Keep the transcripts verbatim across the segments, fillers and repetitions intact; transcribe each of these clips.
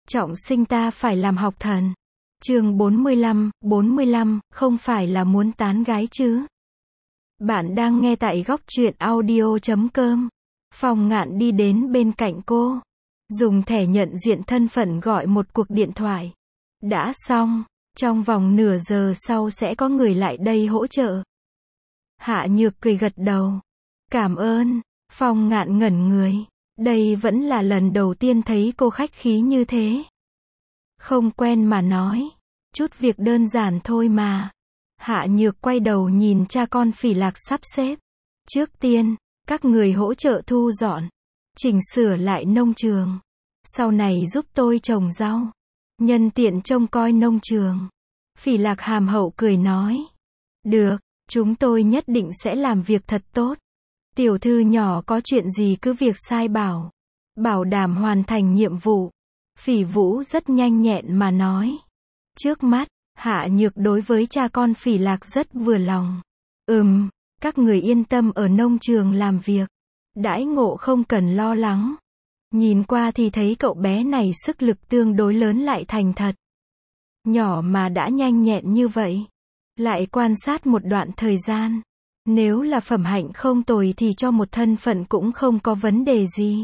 Trọng sinh ta phải làm học thần. Chương bốn mươi lăm, bốn mươi lăm, không phải là muốn tán gái chứ. Bạn đang nghe tại góc truyện audio chấm com. Phong Ngạn đi đến bên cạnh cô, dùng thẻ nhận diện thân phận gọi một cuộc điện thoại. Đã xong, trong vòng nửa giờ sau sẽ có người lại đây hỗ trợ. Hạ Nhược cười gật đầu. Cảm ơn. Phong Ngạn ngẩn người. Đây vẫn là lần đầu tiên thấy cô khách khí như thế. Không quen mà nói. Chút việc đơn giản thôi mà. Hạ Nhược quay đầu nhìn cha con Phỉ Lạc sắp xếp. Trước tiên, các người hỗ trợ thu dọn, chỉnh sửa lại nông trường. Sau này giúp tôi trồng rau. Nhân tiện trông coi nông trường. Phỉ Lạc hàm hậu cười nói. Được, chúng tôi nhất định sẽ làm việc thật tốt. Tiểu thư nhỏ có chuyện gì cứ việc sai bảo. Bảo đảm hoàn thành nhiệm vụ. Phỉ Vũ rất nhanh nhẹn mà nói. Trước mắt, Hạ Nhược đối với cha con Phỉ Lạc rất vừa lòng. Ừm, các người yên tâm ở nông trường làm việc. Đãi ngộ không cần lo lắng. Nhìn qua thì thấy cậu bé này sức lực tương đối lớn lại thành thật. Nhỏ mà đã nhanh nhẹn như vậy. Lại quan sát một đoạn thời gian. Nếu là phẩm hạnh không tồi thì cho một thân phận cũng không có vấn đề gì.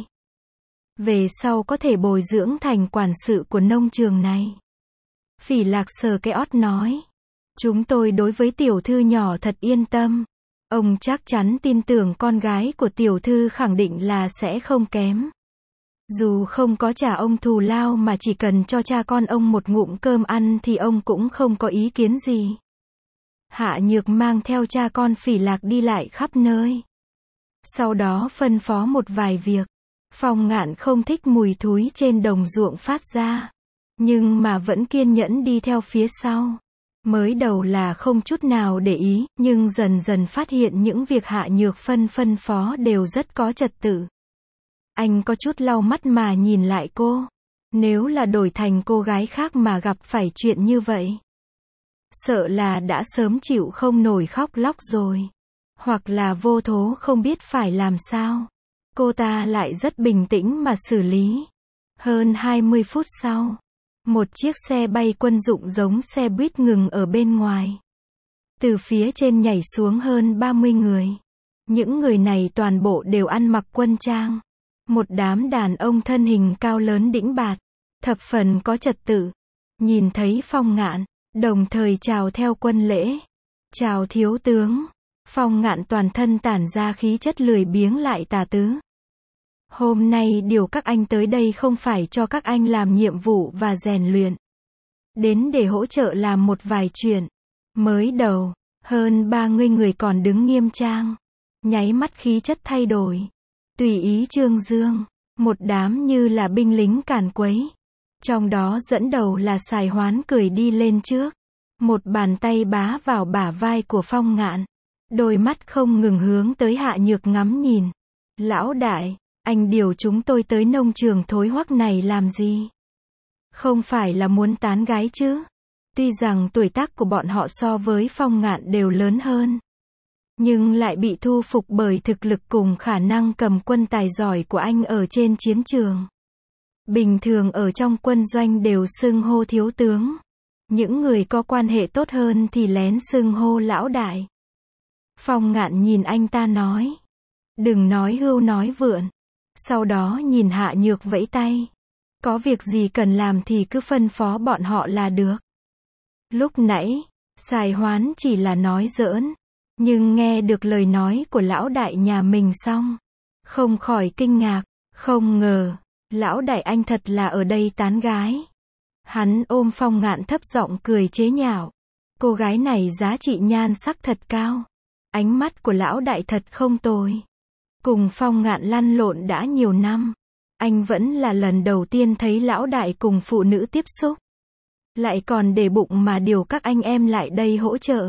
Về sau có thể bồi dưỡng thành quản sự của nông trường này. Phỉ Lạc sờ cái ót nói. Chúng tôi đối với tiểu thư nhỏ thật yên tâm. Ông chắc chắn tin tưởng con gái của tiểu thư khẳng định là sẽ không kém. Dù không có trả ông thù lao mà chỉ cần cho cha con ông một ngụm cơm ăn thì ông cũng không có ý kiến gì. Hạ Nhược mang theo cha con Phỉ Lạc đi lại khắp nơi. Sau đó phân phó một vài việc. Phong Ngạn không thích mùi thúi trên đồng ruộng phát ra. Nhưng mà vẫn kiên nhẫn đi theo phía sau. Mới đầu là không chút nào để ý, nhưng dần dần phát hiện những việc Hạ Nhược phân phân phó đều rất có trật tự. Anh có chút lau mắt mà nhìn lại cô. Nếu là đổi thành cô gái khác mà gặp phải chuyện như vậy, sợ là đã sớm chịu không nổi khóc lóc rồi. Hoặc là vô thố không biết phải làm sao. Cô ta lại rất bình tĩnh mà xử lý. Hơn hai mươi phút sau, một chiếc xe bay quân dụng giống xe buýt ngừng ở bên ngoài. Từ phía trên nhảy xuống hơn ba mươi người. Những người này toàn bộ đều ăn mặc quân trang. Một đám đàn ông thân hình cao lớn đĩnh bạt, thập phần có trật tự. Nhìn thấy Phong Ngạn, đồng thời chào theo quân lễ. Chào thiếu tướng. Phong Ngạn toàn thân tản ra khí chất lười biếng lại tà tứ. Hôm nay điều các anh tới đây không phải cho các anh làm nhiệm vụ và rèn luyện. Đến để hỗ trợ làm một vài chuyện. Mới đầu, hơn ba mươi người còn đứng nghiêm trang. Nháy mắt khí chất thay đổi. Tùy ý trương dương. Một đám như là binh lính càn quấy. Trong đó dẫn đầu là Sài Hoán cười đi lên trước. Một bàn tay bá vào bả vai của Phong Ngạn. Đôi mắt không ngừng hướng tới Hạ Nhược ngắm nhìn. Lão đại, anh điều chúng tôi tới nông trường thối hoắc này làm gì? Không phải là muốn tán gái chứ? Tuy rằng tuổi tác của bọn họ so với Phong Ngạn đều lớn hơn, nhưng lại bị thu phục bởi thực lực cùng khả năng cầm quân tài giỏi của anh ở trên chiến trường. Bình thường ở trong quân doanh đều xưng hô thiếu tướng. Những người có quan hệ tốt hơn thì lén xưng hô lão đại. Phong Ngạn nhìn anh ta nói. Đừng nói hưu nói vượn. Sau đó nhìn Hạ Nhược vẫy tay. Có việc gì cần làm thì cứ phân phó bọn họ là được. Lúc nãy, Sài Hoán chỉ là nói giỡn. Nhưng nghe được lời nói của lão đại nhà mình xong, không khỏi kinh ngạc. Không ngờ, lão đại anh thật là ở đây tán gái. Hắn ôm Phong Ngạn thấp giọng cười chế nhạo. Cô gái này giá trị nhan sắc thật cao. Ánh mắt của lão đại thật không tồi. Cùng Phong Ngạn lăn lộn đã nhiều năm. Anh vẫn là lần đầu tiên thấy lão đại cùng phụ nữ tiếp xúc. Lại còn để bụng mà điều các anh em lại đây hỗ trợ.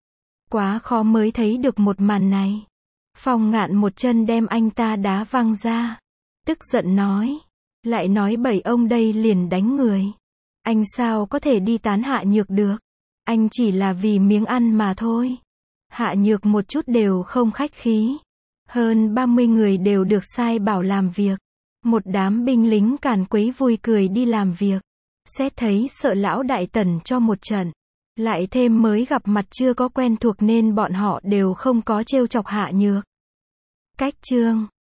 Quá khó mới thấy được một màn này. Phong Ngạn một chân đem anh ta đá văng ra. Tức giận nói. Lại nói bậy ông đây liền đánh người. Anh sao có thể đi tán Hạ Nhược được. Anh chỉ là vì miếng ăn mà thôi. Hạ Nhược một chút đều không khách khí. Hơn ba mươi người đều được sai bảo làm việc. Một đám binh lính càn quấy vui cười đi làm việc. Xét thấy sợ lão đại tần cho một trận. Lại thêm mới gặp mặt chưa có quen thuộc nên bọn họ đều không có trêu chọc Hạ Nhược. Cách chương